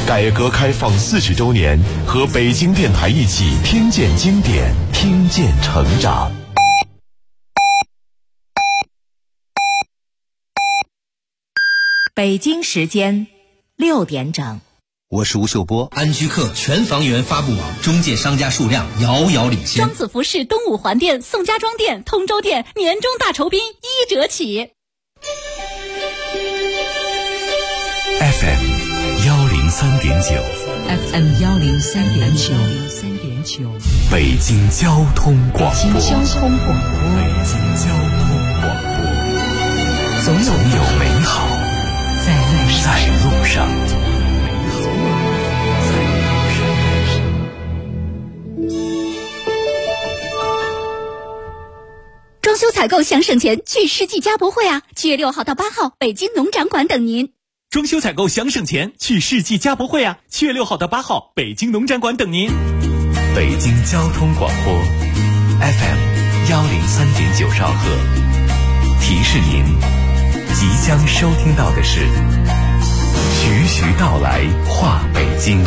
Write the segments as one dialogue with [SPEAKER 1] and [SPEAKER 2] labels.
[SPEAKER 1] 改革开放40周年，和北京电台一起听见经典，听见成长。
[SPEAKER 2] 北京时间6点整。
[SPEAKER 3] 我是吴秀波。
[SPEAKER 4] 安居客全房源发布网中介商家数量遥遥领先。
[SPEAKER 5] 双子服饰东五环店、宋家庄店、通州店年终大酬宾1折起。
[SPEAKER 1] FM 103.9
[SPEAKER 2] FM 103.9
[SPEAKER 1] 北京交通广播。
[SPEAKER 2] 北京交通广播。
[SPEAKER 1] 总有美好在路上。
[SPEAKER 5] 装修采购想省钱，去世纪家博会啊！7月6号到8号，北京农展馆等您。
[SPEAKER 6] 装修采购想省钱，去世纪家博会啊！7月6号到8号，北京农展馆等您。
[SPEAKER 1] 北京交通广播 FM 103.9兆赫，提示您即将收听到的是徐徐道来话北京。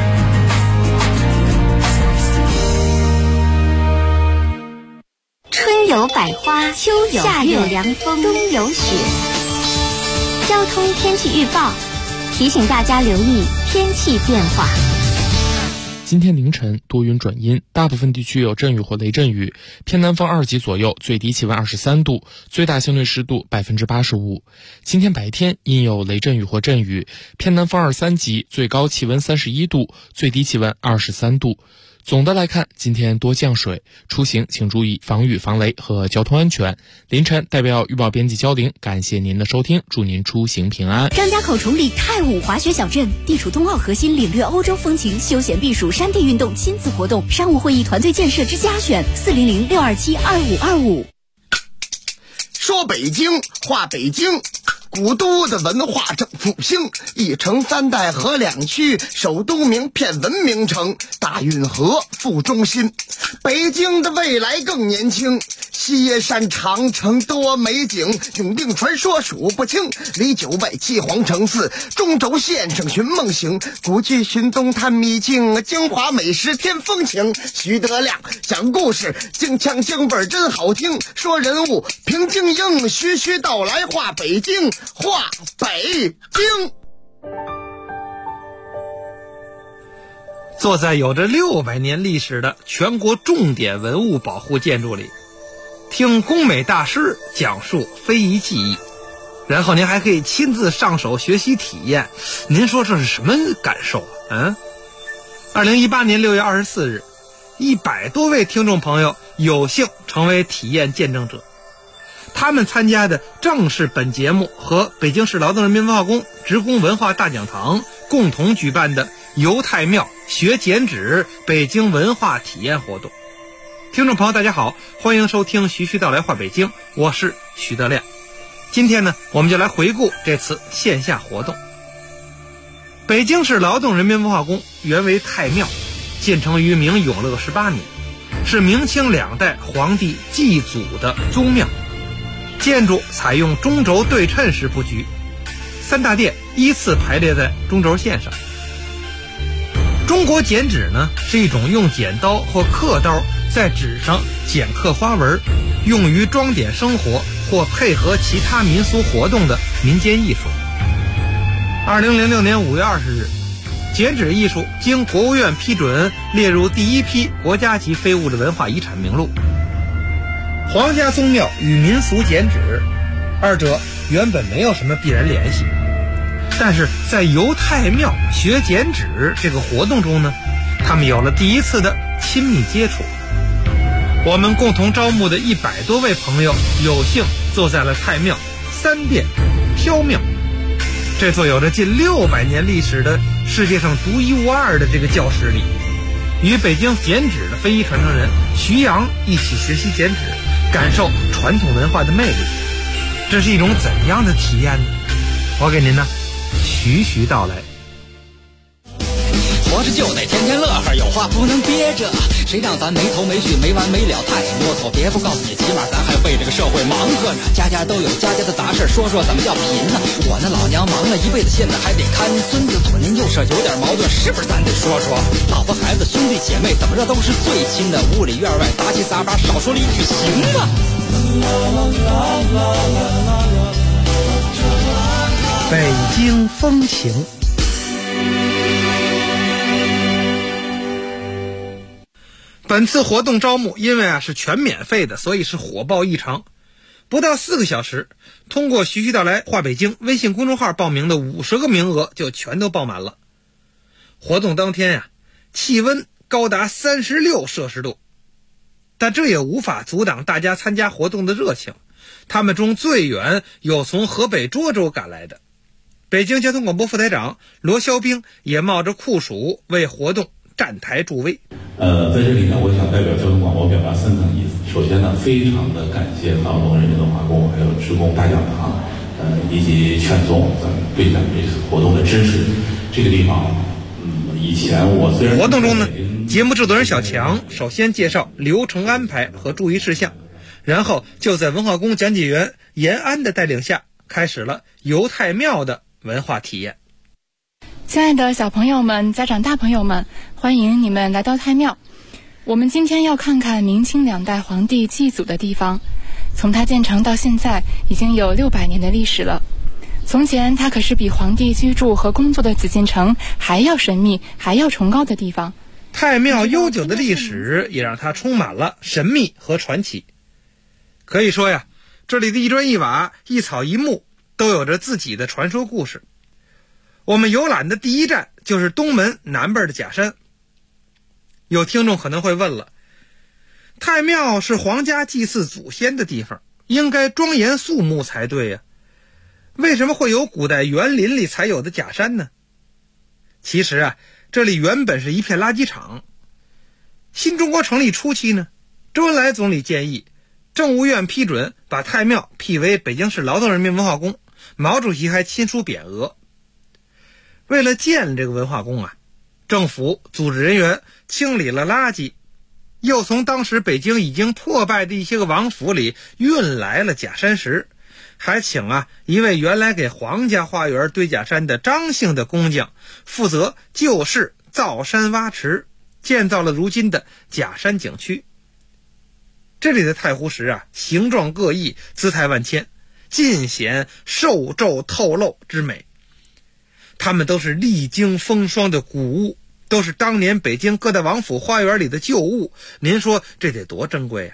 [SPEAKER 7] 春有百花，秋有夏有凉风，冬有雪。交通天气预报提醒大家留意天气变化。
[SPEAKER 8] 今天凌晨多云转阴，大部分地区有阵雨或雷阵雨，偏南风2级左右，最低气温23度，最大相对湿度85%。今天白天阴有雷阵雨或阵雨，偏南风2、3级，最高气温31度，最低气温23度。总的来看，今天多降水，出行请注意防雨防雷和交通安全。凌晨代表预报编辑焦玲，感谢您的收听，祝您出行平安。
[SPEAKER 5] 张家口崇礼太武滑雪小镇地处冬奥核心，领略欧洲风情，休闲避暑，山地运动，亲子活动，商务会议团队建设之佳选，400-627-2525。
[SPEAKER 9] 说北京话北京，古都的文化正复兴，一城三代河两区，首都名片文明城，大运河副中心。北京的未来更年轻，西山长城多美景，永定传说数不清，离九外七皇城寺，中轴线上寻梦行，古迹寻踪探秘境，京华美食添风情。徐德亮讲故事，京腔京味真好听，说人物评京英，徐徐道来话北京，话北京。
[SPEAKER 10] 坐在有着600年历史的全国重点文物保护建筑里，听工美大师讲述非遗技艺，然后您还可以亲自上手学习体验，您说这是什么感受啊？2018年6月24日，100多位听众朋友有幸成为体验见证者，他们参加的正是本节目和北京市劳动人民文化宫职工文化大讲堂共同举办的犹太庙学剪纸北京文化体验活动。听众朋友大家好，欢迎收听徐徐道来话北京，我是徐德亮。今天呢，我们就来回顾这次线下活动。北京市劳动人民文化宫原为太庙，建成于明永乐18年，是明清2代皇帝祭祖的宗庙，建筑采用中轴对称式布局，3大殿依次排列在中轴线上。中国剪纸呢，是一种用剪刀或刻刀在纸上剪刻花纹，用于装点生活或配合其他民俗活动的民间艺术。2006年5月20日，剪纸艺术经国务院批准列入第1批国家级非物质文化遗产名录。皇家宗庙与民俗剪纸二者原本没有什么必然联系，但是在犹太庙学剪纸这个活动中呢，他们有了第一次的亲密接触。我们共同招募的100多位朋友有幸坐在了太庙3殿挑庙，这座有着近600年历史的世界上独一无二的这个教室里，与北京剪纸的非遗传承人徐阳一起学习剪纸，感受传统文化的魅力。这是一种怎样的体验呢？我给您呢徐徐道来。
[SPEAKER 11] 我
[SPEAKER 3] 事就得天天乐呵，有话不能憋着。谁让咱没头没绪没完没了太啰嗦，别不告诉你，起码咱还为这个社会忙活呢。家家都有家家的杂事，说说怎么叫贫呢？我那老娘忙了一辈子，现在还得看孙子，左邻右舍有点矛盾，是不是咱得说说？老婆孩子兄弟姐妹怎么着都是最亲的，屋里院外杂七杂八，少说了一句行吗？
[SPEAKER 10] 北京风情。本次活动招募因为是全免费的，所以是火爆异常。不到4个小时，通过徐徐道来话北京微信公众号报名的50个名额就全都爆满了。活动当天气温高达36摄氏度，但这也无法阻挡大家参加活动的热情。他们中最远有从河北涿州赶来的。北京交通广播副台长罗肖兵也冒着酷暑为活动站台助威。
[SPEAKER 11] 在这里呢，我想代表交通广播表达3层意思。首先呢，非常的感谢劳动人民文化宫还有职工大讲堂，以及劝总咱们对咱们这次活动的支持。这个地方，以前我虽然
[SPEAKER 10] 活动中呢，节目制作人小强首先介绍流程安排和注意事项，然后就在文化宫讲解员严安的带领下，开始了游太庙的文化体验。
[SPEAKER 12] 亲爱的小朋友们、家长大朋友们，欢迎你们来到太庙。我们今天要看看明清2代皇帝祭祖的地方。从它建成到现在已经有600年的历史了。从前它可是比皇帝居住和工作的紫禁城还要神秘还要崇高的地方。
[SPEAKER 10] 太庙悠久的历史也让它充满了神秘和传奇。可以说这里的一砖一瓦一草一木都有着自己的传说故事。我们游览的第一站就是东门南边的假山。有听众可能会问了，太庙是皇家祭祀祖先的地方，应该庄严肃穆才对呀，为什么会有古代园林里才有的假山呢？其实这里原本是一片垃圾场。新中国成立初期呢，周恩来总理建议，政务院批准把太庙辟为北京市劳动人民文化宫，毛主席还亲书匾额。为了建这个文化宫政府组织人员清理了垃圾，又从当时北京已经破败的一些个王府里运来了假山石，还请一位原来给皇家花园堆假山的张姓的工匠负责就事造山挖池，建造了如今的假山景区。这里的太湖石形状各异，姿态万千，尽显瘦皱透露之美。它们都是历经风霜的古物，都是当年北京各大王府花园里的旧物，您说这得多珍贵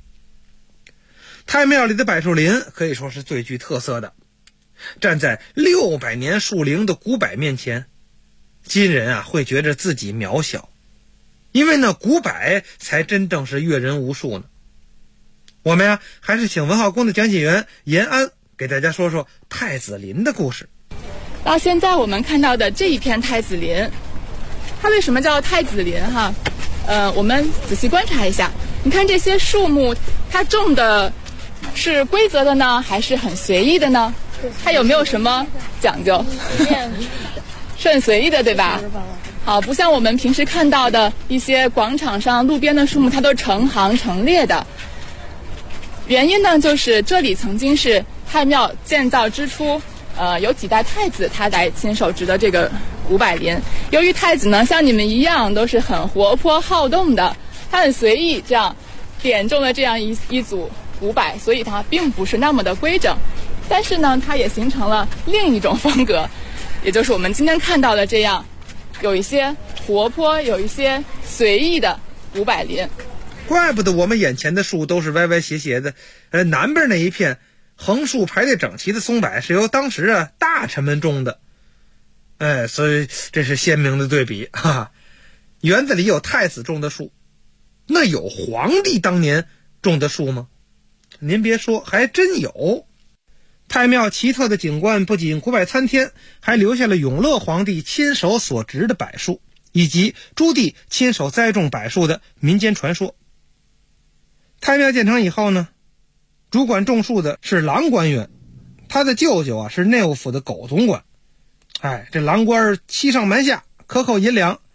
[SPEAKER 10] 太庙里的柏树林可以说是最具特色的。站在600年树龄的古柏面前，今人会觉着自己渺小，因为那古柏才真正是阅人无数呢。我们还是请文化宫的讲解员严安给大家说说太子林的故事。
[SPEAKER 12] 到现在我们看到的这一片太子林，它为什么叫太子林我们仔细观察一下，你看这些树木，它种的是规则的呢，还是很随意的呢？它有没有什么讲究？是很随意的，对吧？好，不像我们平时看到的一些广场上路边的树木，它都成行成列的。原因呢，就是这里曾经是太庙建造之初有几代太子他来亲手植的这个古柏林。由于太子呢像你们一样都是很活泼好动的，他很随意这样点中了这样一组古柏，所以它并不是那么的规整。但是呢，它也形成了另一种风格，也就是我们今天看到的这样有一些活泼有一些随意的古柏林。
[SPEAKER 10] 怪不得我们眼前的树都是歪歪斜斜的，南边那一片横竖排列整齐的松柏是由当时大臣们种的，所以这是鲜明的对比园子里有太子种的树，那有皇帝当年种的树吗？您别说，还真有。太庙奇特的景观不仅古柏参天，还留下了永乐皇帝亲手所植的柏树，以及朱棣亲手栽种柏树的民间传说。太庙建成以后呢，主管种树的是郎官员，他的舅舅是内务府的苟总管。这郎官欺上瞒下，克扣银两，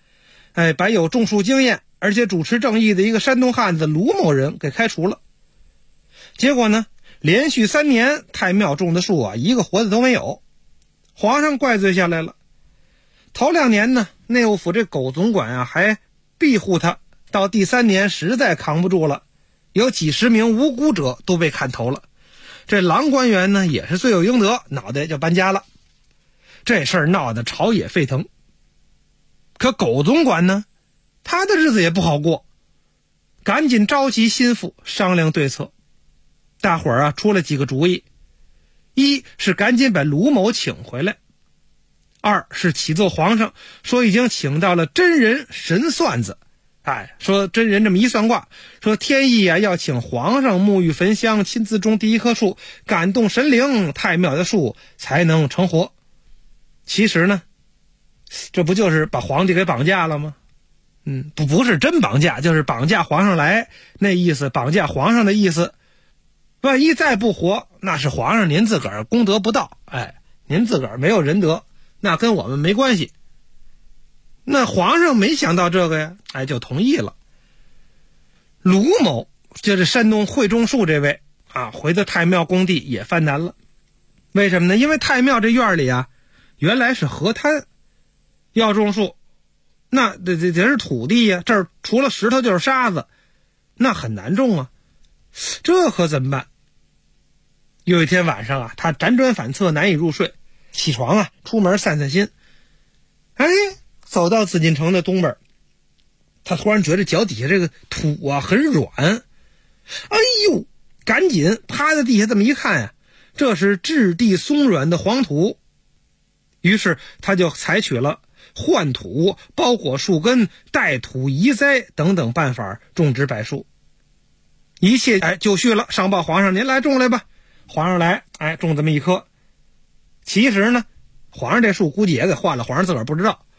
[SPEAKER 10] 把有种树经验而且主持正义的一个山东汉子卢某人给开除了。结果呢，连续3年太庙种的树啊，一个活的都没有。皇上怪罪下来了。头2年呢，内务府这苟总管啊还庇护他，到第3年实在扛不住了，有几十名无辜者都被砍头了。这郎官员呢也是罪有应得，脑袋就搬家了。这事儿闹得朝野沸腾。可苟总管呢，他的日子也不好过，赶紧召集心腹商量对策。大伙儿啊出了几个主意，一是赶紧把卢某请回来，二是启奏皇上说已经请到了真人神算子，说真人这么一算卦，说天意啊要请皇上沐浴焚香，亲自种第一棵树，感动神灵，太庙的树才能成活。其实呢，这不就是把皇帝给绑架了吗？不是真绑架，就是绑架皇上来那意思，绑架皇上的意思。万一再不活，那是皇上您自个儿功德不到，您自个儿没有仁德，那跟我们没关系。那皇上没想到这个呀，就同意了。卢某就是山东会种树这位啊，回到太庙工地也犯难了。为什么呢？因为太庙这院里啊，原来是河滩，要种树，那这是土地呀，这儿除了石头就是沙子，那很难种啊。这可怎么办？有一天晚上啊，他辗转反侧，难以入睡，起床啊，出门散散心。走到紫禁城的东边，他突然觉得脚底下这个土啊很软，赶紧趴在地下这么一看呀，这是质地松软的黄土。于是他就采取了换土、包裹树根、带土移栽等等办法种植柏树。一切就绪了，上报皇上，您来种来吧。皇上来，种这么一棵。其实呢，皇上这树估计也给换了，皇上自个儿不知道。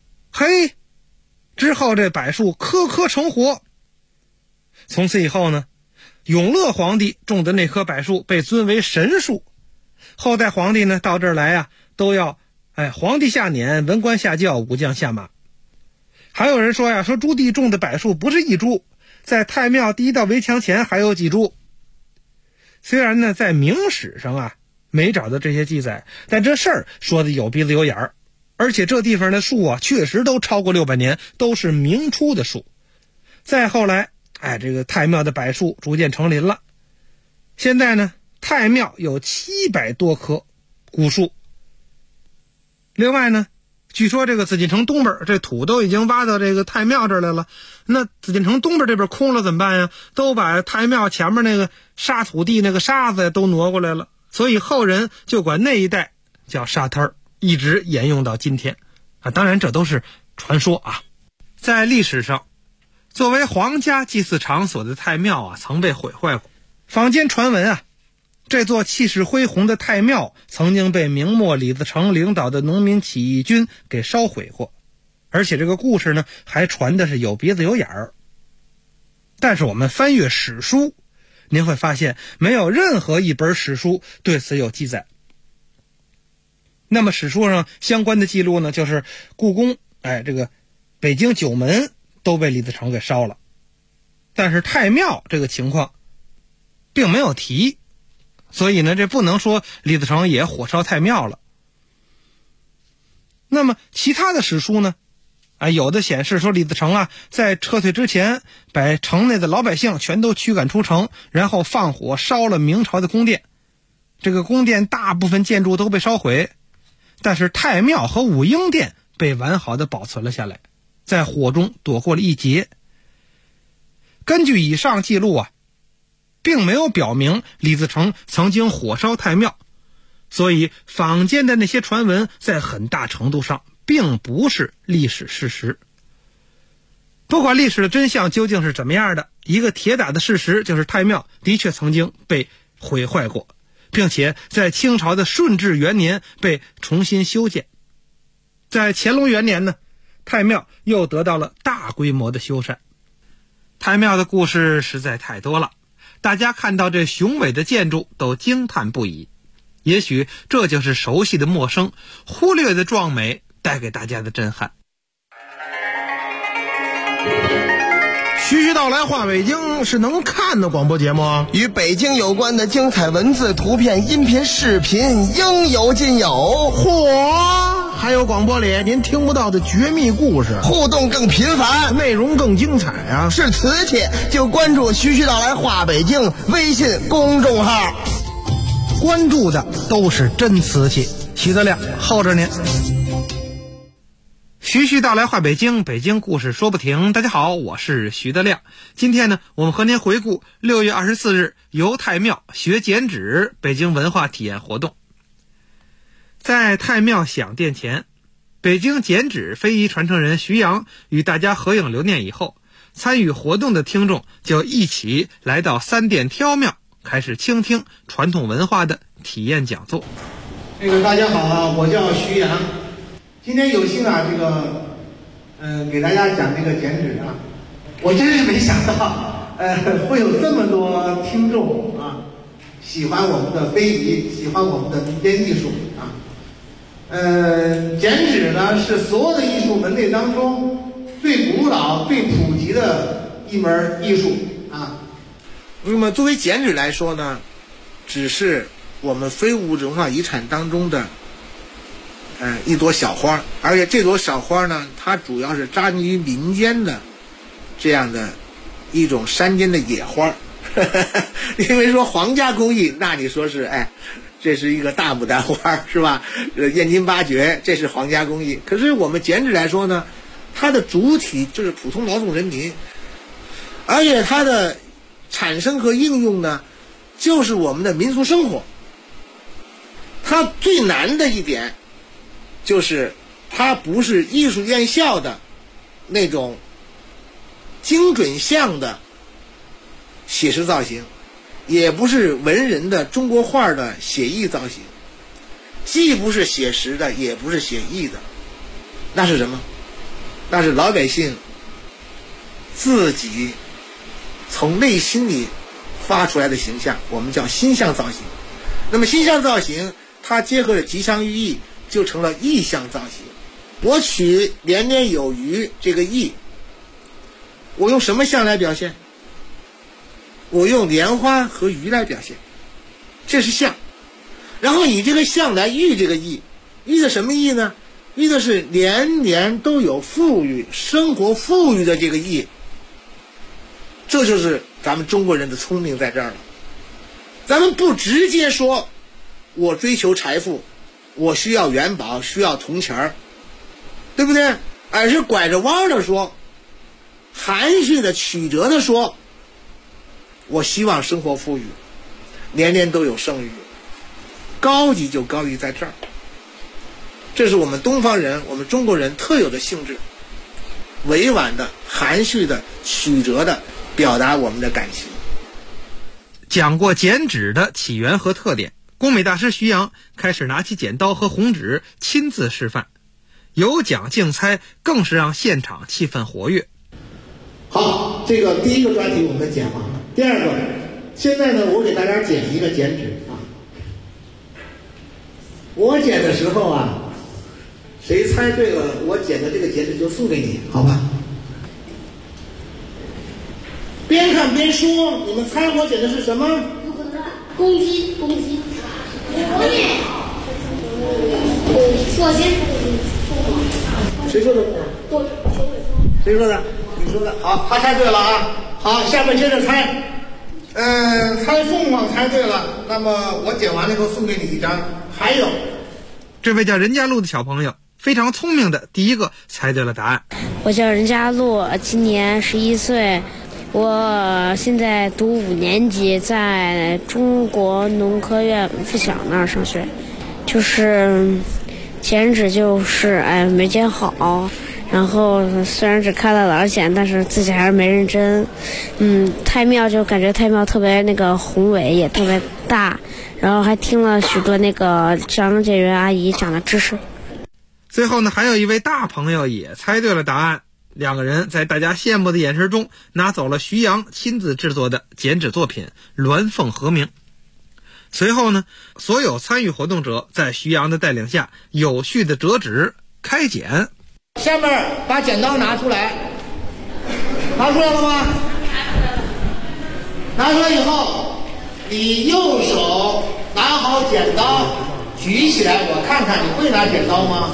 [SPEAKER 10] 之后这柏树棵棵成活。从此以后呢，永乐皇帝种的那棵柏树被尊为神树。后代皇帝呢到这儿来啊，都要皇帝下辇，文官下轿，武将下马。还有人说呀，说朱棣种的柏树不是一株，在太庙第一道围墙前还有几株。虽然呢在明史上啊没找到这些记载，但这事儿说的有鼻子有眼儿，而且这地方的树啊确实都超过600年，都是明初的树。再后来这个太庙的柏树逐渐成林了。现在呢太庙有700多棵古树。另外呢，据说这个紫禁城东边这土都已经挖到这个太庙这儿来了，那紫禁城东边这边空了怎么办呀？都把太庙前面那个沙土地那个沙子都挪过来了，所以后人就管那一带叫沙滩儿，一直沿用到今天当然这都是传说啊。在历史上，作为皇家祭祀场所的太庙啊曾被毁坏过。坊间传闻啊，这座气势恢宏的太庙曾经被明末李自成领导的农民起义军给烧毁过，而且这个故事呢还传的是有鼻子有眼儿。但是我们翻阅史书，您会发现没有任何一本史书对此有记载。那么史书上相关的记录呢，就是故宫这个北京9门都被李自成给烧了，但是太庙这个情况并没有提，所以呢这不能说李自成也火烧太庙了。那么其他的史书呢有的显示说李自成啊在撤退之前把城内的老百姓全都驱赶出城，然后放火烧了明朝的宫殿。这个宫殿大部分建筑都被烧毁，但是太庙和武英殿被完好的保存了下来，在火中躲过了一劫。根据以上记录啊，并没有表明李自成曾经火烧太庙，所以坊间的那些传闻在很大程度上并不是历史事实。不管历史的真相究竟是怎么样的，一个铁打的事实就是太庙的确曾经被毁坏过，并且在清朝的顺治元年被重新修建。在乾隆元年呢，太庙又得到了大规模的修缮。太庙的故事实在太多了，大家看到这雄伟的建筑都惊叹不已。也许这就是熟悉的陌生，忽略的壮美带给大家的震撼。 徐徐道来话北京是能看的广播节目，
[SPEAKER 9] 与北京有关的精彩文字、图片、音频、视频应有尽有。
[SPEAKER 10] 嚯！还有广播里您听不到的绝密故事，
[SPEAKER 9] 互动更频繁，
[SPEAKER 10] 内容更精彩啊！
[SPEAKER 9] 是瓷器就关注徐徐道来话北京微信公众号，
[SPEAKER 10] 关注的都是真瓷器。徐德亮候着您。徐徐道来话北京，北京故事说不停。大家好，我是徐德亮。今天呢，我们和您回顾6月24日游太庙学剪纸北京文化体验活动。在太庙享殿前，北京剪纸非遗传承人徐阳与大家合影留念以后，参与活动的听众就一起来到三殿挑庙，开始倾听传统文化的体验讲座。
[SPEAKER 13] 大家好啊，我叫徐阳。今天有幸啊，给大家讲这个剪纸啊，我真是没想到，会有这么多听众啊，喜欢我们的非遗，喜欢我们的民间艺术啊。剪纸呢是所有的艺术门类当中最古老、最普及的一门艺术啊。那么作为剪纸来说呢，只是我们非物质文化遗产当中的一朵小花，而且这朵小花呢，它主要是扎根于民间的这样的一种山间的野花。因为说皇家工艺，那你说是这是一个大牡丹花是吧？燕京八绝，这是皇家工艺。可是我们剪纸来说呢，它的主体就是普通劳动人民，而且它的产生和应用呢，就是我们的民俗生活。它最难的一点就是它不是艺术院校的那种精准像的写实造型，也不是文人的中国画的写意造型，既不是写实的，也不是写意的。那是什么？那是老百姓自己从内心里发出来的形象，我们叫心象造型。那么心象造型它结合了吉祥寓意，就成了意象造型。我取年年有余这个意，我用什么象来表现？我用莲花和鱼来表现，这是象。然后以这个象来喻这个意，喻的什么意呢？喻的是年年都有富裕，生活富裕的这个意。这就是咱们中国人的聪明在这儿了。咱们不直接说我追求财富，我需要元宝，需要铜钱儿，对不对？而是拐着弯的说，含蓄的曲折的说，我希望生活富裕，年年都有剩余。高级就高级在这儿，这是我们东方人，我们中国人特有的性质，委婉的、含蓄的、曲折的表达我们的感情。
[SPEAKER 10] 讲过剪纸的起源和特点，工美大师徐阳开始拿起剪刀和红纸亲自示范，有奖竞猜，更是让现场气氛活跃。
[SPEAKER 13] 好，这个第一个专题我们讲完了。第二个，现在呢，我给大家剪一个剪纸啊。我剪的时候啊，谁猜对了，我剪的这个剪纸就送给你，好吧？边看边说，你们猜我剪的是什么？
[SPEAKER 14] 公鸡，公鸡，错先。
[SPEAKER 13] 谁说的？谁说的？你说的。好，他猜对了啊。好，下面接着猜。猜凤凰猜对了，那么我剪完了以后送给你一张。还有，
[SPEAKER 10] 这位叫任家路的小朋友非常聪明的，第一个猜对了答案。
[SPEAKER 15] 我叫任家路，今年11岁。我现在读5年级，在中国农科院附小那儿上学。就是剪纸就是没剪好，然后虽然只看了老师剪，但是自己还是没认真。太庙就感觉太庙特别那个宏伟，也特别大，然后还听了许多那个张建元阿姨讲的知识。
[SPEAKER 10] 最后呢，还有一位大朋友也猜对了答案。两个人在大家羡慕的眼神中拿走了徐阳亲自制作的剪纸作品鸾凤和鸣。随后呢，所有参与活动者在徐阳的带领下有序的折纸开剪。
[SPEAKER 13] 下面把剪刀拿出来， 拿出来了吗？拿出来以后，你右手拿好剪刀，举起来，我看看你会拿剪刀吗？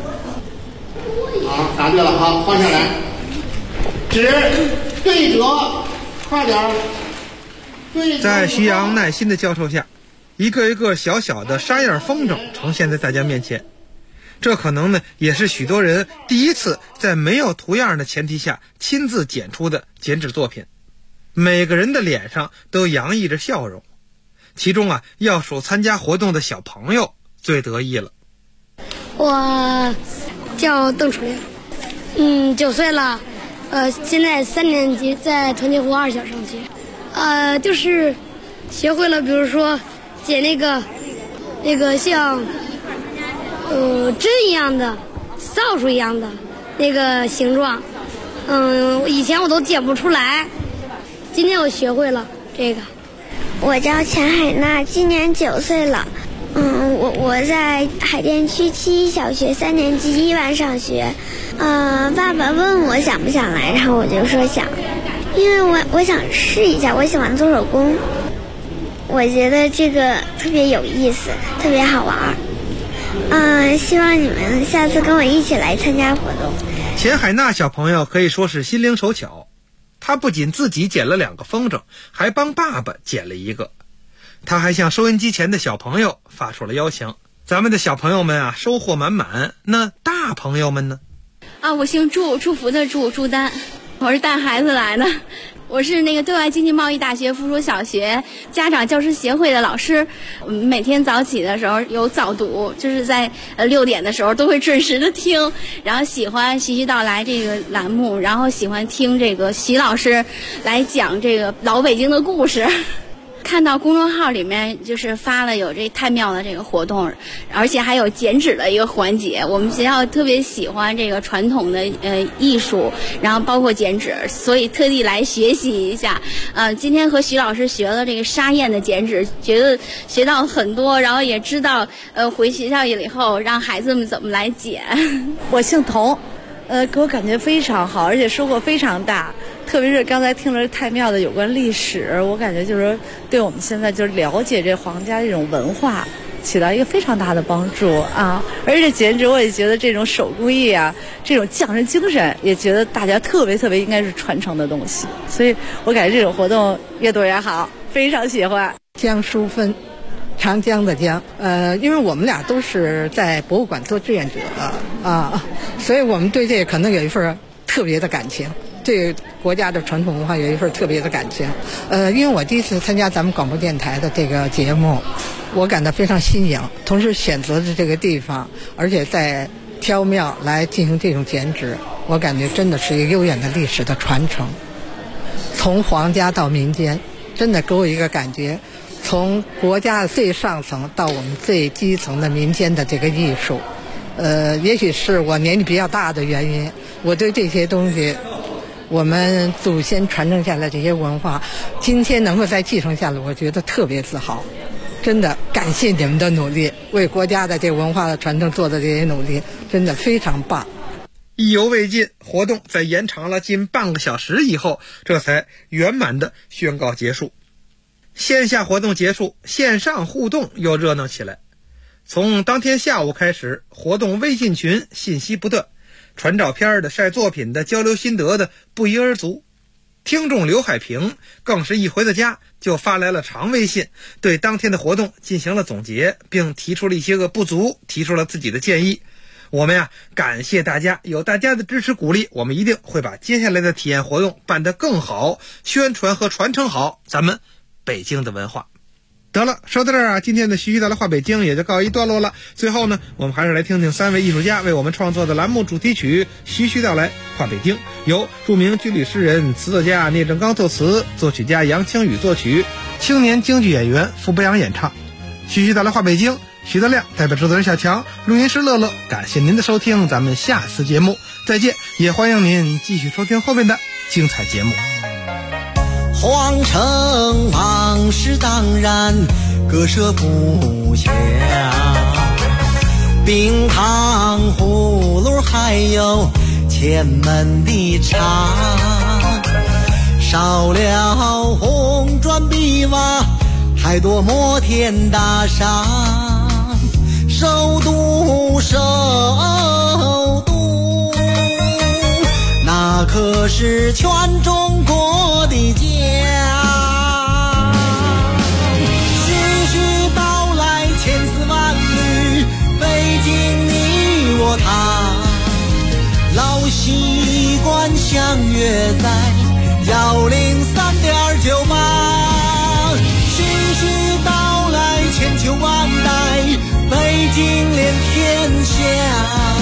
[SPEAKER 13] 好，答对了，好，放下来。纸对折，快点儿。
[SPEAKER 10] 在徐阳耐心的教授下，一个一个小小的沙样风筝呈现在大家面前。这可能呢，也是许多人第一次在没有图样的前提下亲自剪出的剪纸作品。每个人的脸上都洋溢着笑容，其中啊，要数参加活动的小朋友最得意了。
[SPEAKER 16] 我叫邓楚亮，9岁了，现在3年级，在团结湖2小上学，就是学会了，比如说剪那个像针一样的、扫帚一样的那个形状，以前我都剪不出来，今天我学会了这个。
[SPEAKER 17] 我叫钱海娜，今年9岁了。我在海淀区7小学3年级1班上学。爸爸问我想不想来，然后我就说想，因为我想试一下，我喜欢做手工，我觉得这个特别有意思，特别好玩。希望你们下次跟我一起来参加活动。
[SPEAKER 10] 钱海娜小朋友可以说是心灵手巧，他不仅自己剪了2个风筝，还帮爸爸剪了1个。他还向收音机前的小朋友发出了邀请。咱们的小朋友们啊，收获满满。那大朋友们呢？
[SPEAKER 18] 我姓祝，祝福的祝丹，我是带孩子来的。我是那个对外经济贸易大学附属小学家长教师协会的老师。每天早起的时候有早读，就是在6点的时候都会准时的听，然后喜欢徐徐道来这个栏目，然后喜欢听这个徐老师来讲这个老北京的故事。看到公众号里面就是发了有这太庙的这个活动，而且还有剪纸的一个环节。我们学校特别喜欢这个传统的艺术，然后包括剪纸，所以特地来学习一下。今天和徐老师学了这个沙燕的剪纸，觉得学到很多，然后也知道回学校以后让孩子们怎么来剪。
[SPEAKER 19] 我姓童，给我感觉非常好，而且收获非常大。特别是刚才听了太庙的有关历史，我感觉就是对我们现在就是了解这皇家这种文化起到一个非常大的帮助啊！而且剪纸，我也觉得这种手工艺啊，这种匠人精神，也觉得大家特别应该是传承的东西。所以我感觉这种活动越多越好，非常喜欢。
[SPEAKER 20] 江淑芬，长江的江，因为我们俩都是在博物馆做志愿者所以我们对这个可能有一份特别的感情。对国家的传统文化有一份特别的感情，因为我第一次参加咱们广播电台的这个节目，我感到非常新颖。同时选择的这个地方，而且在挑庙来进行这种剪纸，我感觉真的是一个悠远的历史的传承。从皇家到民间，真的给我一个感觉，从国家的最上层到我们最基层的民间的这个艺术，也许是我年纪比较大的原因，我对这些东西。我们祖先传承下来这些文化，今天能够再继承下来，我觉得特别自豪。真的感谢你们的努力，为国家的这个文化的传承做的这些努力，真的非常棒。
[SPEAKER 10] 意犹未尽，活动在延长了近半个小时以后，这才圆满的宣告结束。线下活动结束，线上互动又热闹起来。从当天下午开始，活动微信群信息不断。传照片的、晒作品的、交流心得的不一而足。听众刘海平更是一回到家就发来了长微信，对当天的活动进行了总结，并提出了一些个不足，提出了自己的建议。我们感谢大家，有大家的支持鼓励，我们一定会把接下来的体验活动办得更好，宣传和传承好咱们北京的文化。得了，说到这儿今天的徐徐道来话北京也就告一段落了。最后呢，我们还是来听听3位艺术家为我们创作的栏目主题曲《徐徐道来话北京》，由著名军旅诗人、词作家聂正刚作词，作曲家杨清宇作曲，青年京剧演员傅博洋演唱。徐徐道来话北京，徐德亮代表制作人小强，录音师乐乐，感谢您的收听，咱们下次节目再见，也欢迎您继续收听后面的精彩节目。
[SPEAKER 21] 皇城往事当然割舍不下，冰糖葫芦还有前门的茶， 少了红砖碧瓦，还多摩天大厦。首都，首都，那可是全中国的家。徐徐道来千丝万缕，北京你我他，老习惯相约在103.98。徐徐道来千秋万代，北京连天下，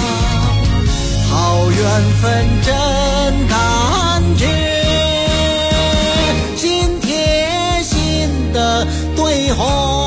[SPEAKER 21] 好缘分真感觉，心贴心的对话。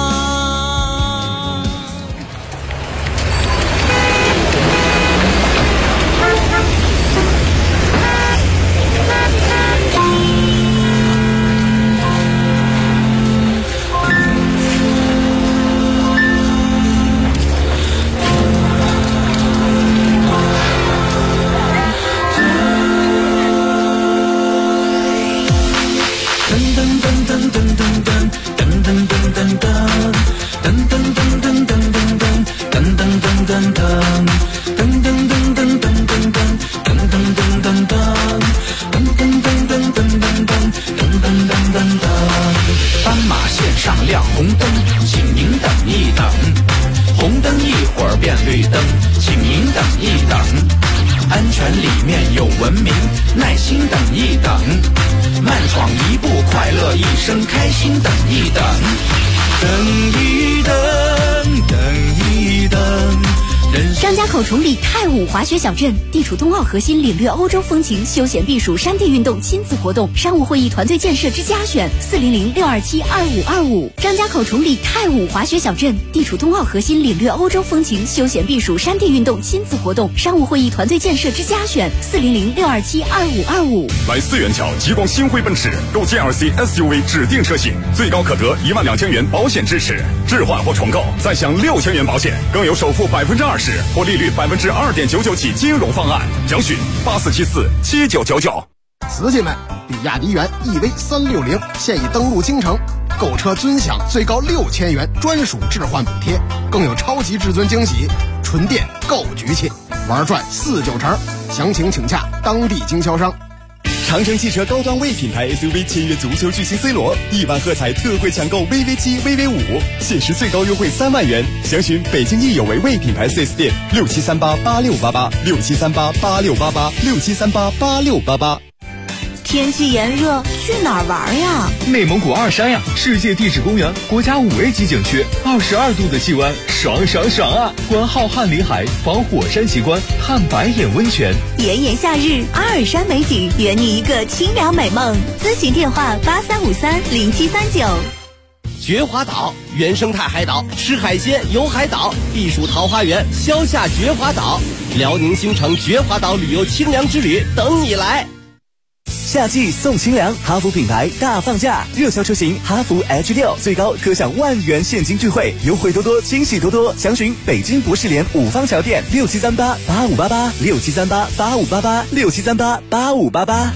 [SPEAKER 1] 斑马线上亮红灯，请您等一等。红灯一会儿变绿灯，请您等一等。安全里面有文明，耐心等一等。慢闯一步，快乐一生，开心等一等。等一等，等一等。
[SPEAKER 5] 张家口崇礼太武滑雪小镇地处冬奥核心，领略欧洲风情，休闲避暑，山地运动亲子活动，商务会议团队建设之家选400-627-2525。张家口崇礼太武滑雪小镇地处冬奥核心，领略欧洲风情，休闲避暑，山地运动亲子活动，商务会议团队建设之家选400-627-2525。
[SPEAKER 4] 来四元桥极光星辉奔驰购 GLC SUV 指定车型，最高可得12000元保险支持，置换或重购再享6000元保险，更有首付20%或利率2.99%起金融方案。详询84747999。
[SPEAKER 9] 瓷器们，比亚迪元 EV360现已登陆京城，购车尊享最高6000元专属置换补贴，更有超级至尊惊喜，纯电够局气，玩转4-9成。详情请洽当地经销商。
[SPEAKER 22] 长城汽车高端 V 品牌 SUV 签约足球巨星 C 罗，1万喝彩特惠抢购 VV7、VV5，限时最高优惠3万元。详询北京易有为 V 品牌 4S 店67388688，67388688，67388688。
[SPEAKER 2] 天气炎热，去哪儿玩呀？
[SPEAKER 6] 内蒙古二山呀，世界地质公园，国家5A 级景区，22度的气温，爽爽爽啊！观浩瀚林海，访火山奇观，探白眼温泉。
[SPEAKER 2] 炎炎夏日，阿尔山美景，圆你一个清凉美梦。咨询电话83530739。
[SPEAKER 23] 绝华岛，原生态海岛，吃海鲜，游海岛，避暑桃花源，消夏绝华岛，辽宁新城绝华岛旅游清凉之旅等你来。
[SPEAKER 24] 夏季送清凉，哈弗品牌大放价，热销车型哈弗 H6最高可享10000元现金钜惠，优惠多多，惊喜多多。详询北京博士联五方桥店67388588，67388588，67388588。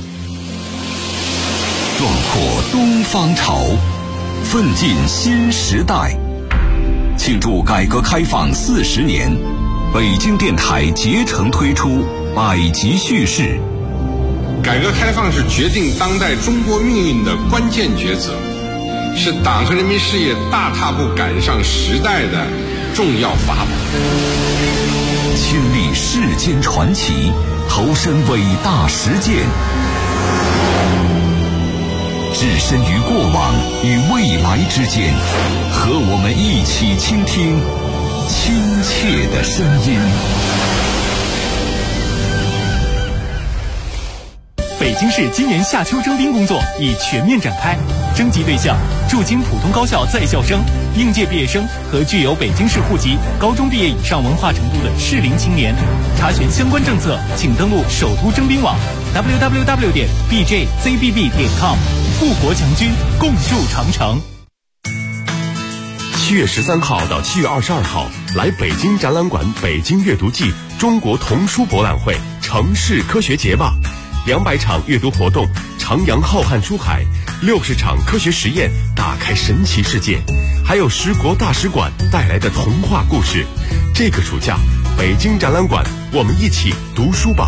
[SPEAKER 1] 壮阔东方潮，奋进新时代。庆祝改革开放40年，北京电台竭诚推出百集叙事。
[SPEAKER 25] 改革开放是决定当代中国命运的关键抉择，是党和人民事业大踏步赶上时代的重要法宝。
[SPEAKER 1] 亲历世间传奇，投身伟大实践，置身于过往与未来之间，和我们一起倾听亲切的声音。
[SPEAKER 6] 北京市今年夏秋征兵工作已全面展开，征集对象驻京普通高校在校生、应届毕业生和具有北京市户籍、高中毕业以上文化程度的适龄青年。查询相关政策，请登录首都征兵网 www.bjzbb.com。富国强军，共筑长城。
[SPEAKER 26] 7月13号到7月22号，来北京展览馆北京阅读季中国童书博览会城市科学节吧，200场阅读活动， 徜徉浩瀚书海，60场科学实验打开神奇世界，还有10国大使馆带来的童话故事。这个暑假，北京展览馆，我们一起读书吧。